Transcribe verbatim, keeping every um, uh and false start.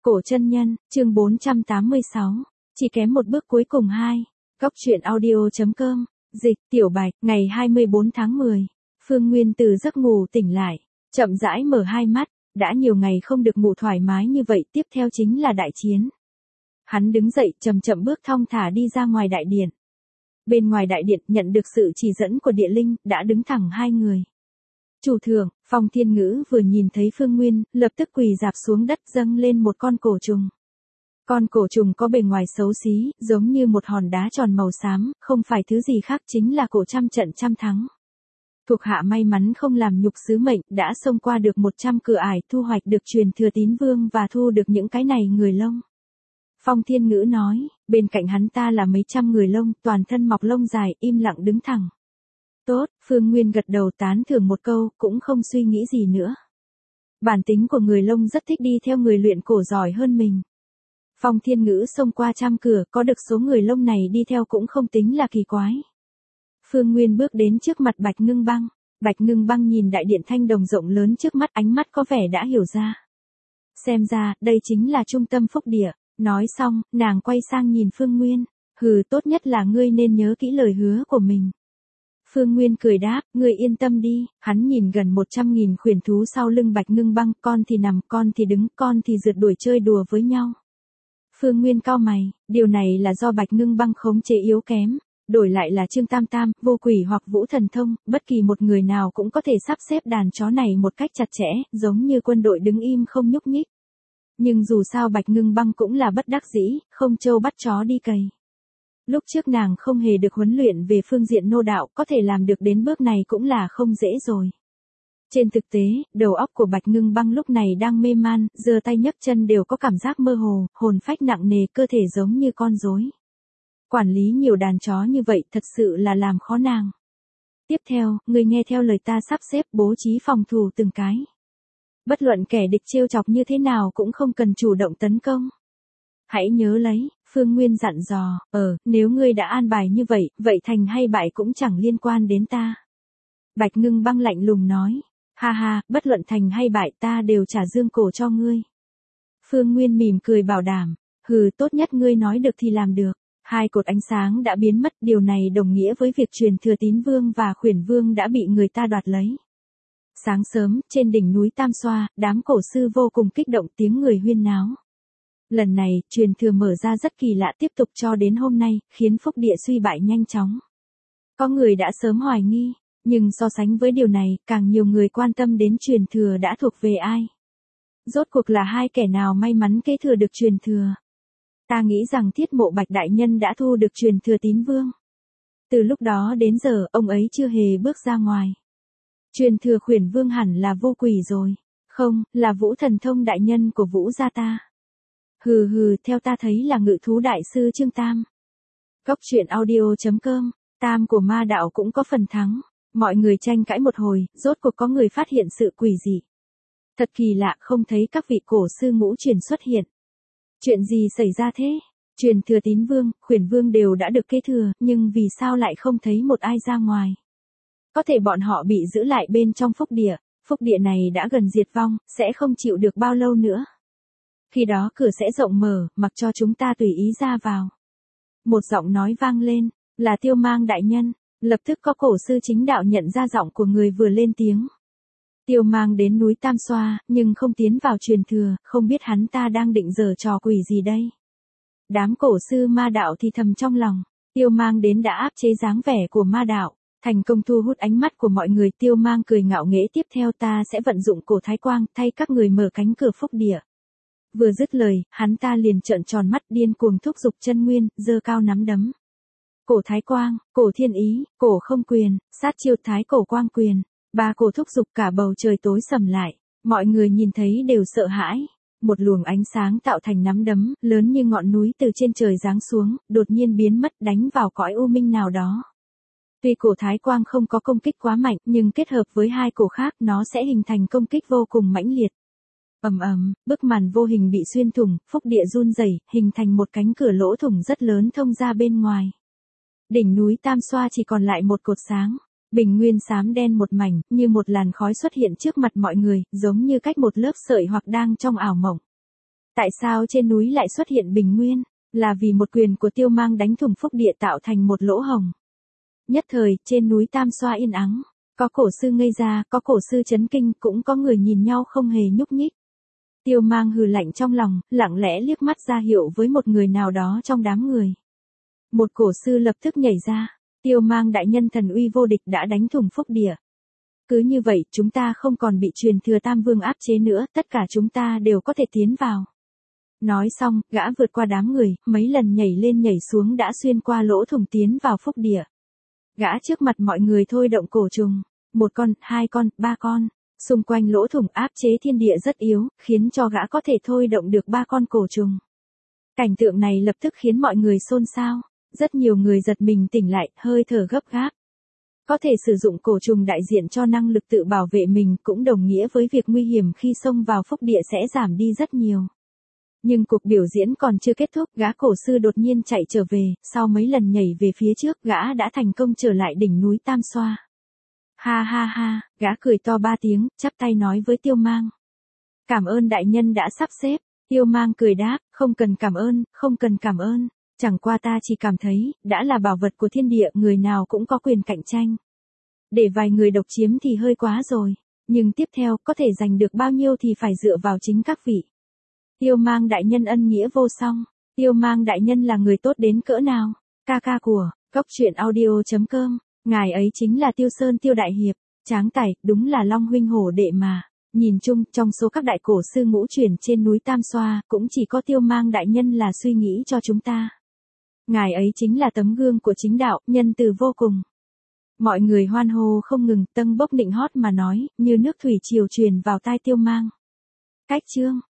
Cổ chân nhân, chương bốn trăm tám mươi sáu. Chỉ kém một bước cuối cùng hai. Góc truyện audio.com. Dịch, Tiểu Bạch, ngày hai mươi bốn tháng mười. Phương Nguyên từ giấc ngủ tỉnh lại, chậm rãi mở hai mắt, đã nhiều ngày không được ngủ thoải mái như vậy, tiếp theo chính là đại chiến. Hắn đứng dậy, chậm chậm bước thong thả đi ra ngoài đại điện. Bên ngoài đại điện, nhận được sự chỉ dẫn của địa linh, đã đứng thẳng hai người. Chủ thượng, Phong Thiên Ngữ vừa nhìn thấy Phương Nguyên, lập tức quỳ rạp xuống đất dâng lên một con cổ trùng. Con cổ trùng có bề ngoài xấu xí, giống như một hòn đá tròn màu xám, không phải thứ gì khác chính là cổ trăm trận trăm thắng. Thuộc hạ may mắn không làm nhục sứ mệnh, đã xông qua được một trăm cửa ải, thu hoạch được truyền thừa tín vương và thu được những cái này người lông. Phong Thiên Ngữ nói, bên cạnh hắn ta là mấy trăm người lông, toàn thân mọc lông dài, im lặng đứng thẳng. Tốt, Phương Nguyên gật đầu tán thưởng một câu, cũng không suy nghĩ gì nữa. Bản tính của người lông rất thích đi theo người luyện cổ giỏi hơn mình. Phong Thiên Ngữ xông qua trăm cửa, có được số người lông này đi theo cũng không tính là kỳ quái. Phương Nguyên bước đến trước mặt Bạch Ngưng Băng. Bạch Ngưng Băng nhìn đại điện thanh đồng rộng lớn trước mắt, ánh mắt có vẻ đã hiểu ra. Xem ra, đây chính là trung tâm phúc địa. Nói xong, nàng quay sang nhìn Phương Nguyên. Hừ, tốt nhất là ngươi nên nhớ kỹ lời hứa của mình. Phương Nguyên cười đáp, ngươi yên tâm đi. Hắn nhìn gần một trăm nghìn khuyển thú sau lưng Bạch Ngưng Băng, con thì nằm, con thì đứng, con thì rượt đuổi chơi đùa với nhau. Phương Nguyên cau mày, điều này là do Bạch Ngưng Băng khống chế yếu kém, đổi lại là Trương Tam Tam, Vô Quỷ hoặc Vũ Thần Thông, bất kỳ một người nào cũng có thể sắp xếp đàn chó này một cách chặt chẽ, giống như quân đội đứng im không nhúc nhích. Nhưng dù sao Bạch Ngưng Băng cũng là bất đắc dĩ, không trâu bắt chó đi cày. Lúc trước nàng không hề được huấn luyện về phương diện nô đạo, có thể làm được đến bước này cũng là không dễ rồi. Trên thực tế, đầu óc của Bạch Ngưng Băng lúc này đang mê man, giơ tay nhấc chân đều có cảm giác mơ hồ, hồn phách nặng nề, cơ thể giống như con rối. Quản lý nhiều đàn chó như vậy thật sự là làm khó nàng. Tiếp theo, người nghe theo lời ta sắp xếp bố trí phòng thủ từng cái. Bất luận kẻ địch trêu chọc như thế nào cũng không cần chủ động tấn công. Hãy nhớ lấy, Phương Nguyên dặn dò, ờ, nếu ngươi đã an bài như vậy, vậy thành hay bại cũng chẳng liên quan đến ta. Bạch Ngưng Băng lạnh lùng nói, ha ha, bất luận thành hay bại ta đều trả dương cổ cho ngươi. Phương Nguyên mỉm cười bảo đảm, hừ, tốt nhất ngươi nói được thì làm được. Hai cột ánh sáng đã biến mất, điều này đồng nghĩa với việc truyền thừa tín vương và khuyển vương đã bị người ta đoạt lấy. Sáng sớm, trên đỉnh núi Tam Xoa, đám cổ sư vô cùng kích động, tiếng người huyên náo. Lần này, truyền thừa mở ra rất kỳ lạ, tiếp tục cho đến hôm nay, khiến phúc địa suy bại nhanh chóng. Có người đã sớm hoài nghi, nhưng so sánh với điều này, càng nhiều người quan tâm đến truyền thừa đã thuộc về ai. Rốt cuộc là hai kẻ nào may mắn kế thừa được truyền thừa. Ta nghĩ rằng Thiết Mộ Bạch đại nhân đã thu được truyền thừa tín vương. Từ lúc đó đến giờ, ông ấy chưa hề bước ra ngoài. Truyền thừa khuyển vương hẳn là Vô Quỷ rồi. Không, là Vũ Thần Thông đại nhân của Vũ gia ta. Hừ hừ, theo ta thấy là Ngự thú đại sư Trương Tam. Góc truyện audio.com, Tam của ma đạo cũng có phần thắng. Mọi người tranh cãi một hồi, rốt cuộc có người phát hiện sự quỷ dị. Thật kỳ lạ, không thấy các vị cổ sư ngũ truyền xuất hiện. Chuyện gì xảy ra thế? Truyền thừa tín vương, khuyển vương đều đã được kế thừa, nhưng vì sao lại không thấy một ai ra ngoài? Có thể bọn họ bị giữ lại bên trong phúc địa, phúc địa này đã gần diệt vong, sẽ không chịu được bao lâu nữa. Khi đó cửa sẽ rộng mở, mặc cho chúng ta tùy ý ra vào. Một giọng nói vang lên, là Tiêu Mang đại nhân, lập tức có cổ sư chính đạo nhận ra giọng của người vừa lên tiếng. Tiêu Mang đến núi Tam Xoa, nhưng không tiến vào truyền thừa, không biết hắn ta đang định giở trò quỷ gì đây. Đám cổ sư ma đạo thì thầm trong lòng, Tiêu Mang đến đã áp chế dáng vẻ của ma đạo, thành công thu hút ánh mắt của mọi người. Tiêu Mang cười ngạo nghễ, tiếp theo ta sẽ vận dụng cổ thái quang, thay các người mở cánh cửa phúc địa. Vừa dứt lời, hắn ta liền trợn tròn mắt, điên cuồng thúc giục chân nguyên, giơ cao nắm đấm. Cổ thái quang, cổ thiên ý, cổ không quyền, sát chiêu thái cổ quang quyền. Ba cổ thúc giục, cả bầu trời tối sầm lại, mọi người nhìn thấy đều sợ hãi. Một luồng ánh sáng tạo thành nắm đấm, lớn như ngọn núi từ trên trời giáng xuống, đột nhiên biến mất, đánh vào cõi u minh nào đó. Tuy cổ thái quang không có công kích quá mạnh, nhưng kết hợp với hai cổ khác, nó sẽ hình thành công kích vô cùng mãnh liệt. Ầm ầm, bức màn vô hình bị xuyên thủng, phúc địa run rẩy, hình thành một cánh cửa lỗ thủng rất lớn thông ra bên ngoài. Đỉnh núi Tam Xoa chỉ còn lại một cột sáng. Bình nguyên xám đen một mảnh, như một làn khói xuất hiện trước mặt mọi người, giống như cách một lớp sợi hoặc đang trong ảo mộng. Tại sao trên núi lại xuất hiện bình nguyên? Là vì một quyền của Tiêu Mang đánh thủng phúc địa tạo thành một lỗ hổng. Nhất thời, trên núi Tam Xoa yên ắng. Có cổ sư ngây ra, có cổ sư chấn kinh, cũng có người nhìn nhau không hề nhúc nhích. Tiêu Mang hừ lạnh trong lòng, lặng lẽ liếc mắt ra hiệu với một người nào đó trong đám người. Một cổ sư lập tức nhảy ra. Tiêu Mang đại nhân thần uy vô địch đã đánh thủng phúc địa. Cứ như vậy, chúng ta không còn bị truyền thừa Tam Vương áp chế nữa, tất cả chúng ta đều có thể tiến vào. Nói xong, gã vượt qua đám người, mấy lần nhảy lên nhảy xuống đã xuyên qua lỗ thủng tiến vào phúc địa. Gã trước mặt mọi người thôi động cổ trùng. Một con, hai con, ba con. Xung quanh lỗ thủng áp chế thiên địa rất yếu, khiến cho gã có thể thôi động được ba con cổ trùng. Cảnh tượng này lập tức khiến mọi người xôn xao. Rất nhiều người giật mình tỉnh lại, hơi thở gấp gáp. Có thể sử dụng cổ trùng đại diện cho năng lực tự bảo vệ mình cũng đồng nghĩa với việc nguy hiểm khi xông vào phúc địa sẽ giảm đi rất nhiều. Nhưng cuộc biểu diễn còn chưa kết thúc, gã cổ sư đột nhiên chạy trở về, sau mấy lần nhảy về phía trước, gã đã thành công trở lại đỉnh núi Tam Xoa. Ha ha ha, gã cười to ba tiếng, chắp tay nói với Tiêu Mang. Cảm ơn đại nhân đã sắp xếp. Tiêu Mang cười đáp, không cần cảm ơn, không cần cảm ơn. Chẳng qua ta chỉ cảm thấy, đã là bảo vật của thiên địa, người nào cũng có quyền cạnh tranh. Để vài người độc chiếm thì hơi quá rồi. Nhưng tiếp theo, có thể giành được bao nhiêu thì phải dựa vào chính các vị. Tiêu Mang đại nhân ân nghĩa vô song. Tiêu Mang đại nhân là người tốt đến cỡ nào? Ca ca của, cốc truyện audio chấm com. Ngài ấy chính là Tiêu Sơn Tiêu Đại Hiệp. Tráng tài, đúng là long huynh hổ đệ mà. Nhìn chung, trong số các đại cổ sư ngũ truyền trên núi Tam Xoa, cũng chỉ có Tiêu Mang đại nhân là suy nghĩ cho chúng ta. Ngài ấy chính là tấm gương của chính đạo, nhân từ vô cùng. Mọi người hoan hô không ngừng, tâng bốc nịnh hót mà nói, như nước thủy triều truyền vào tai Tiêu Mang. Cách chương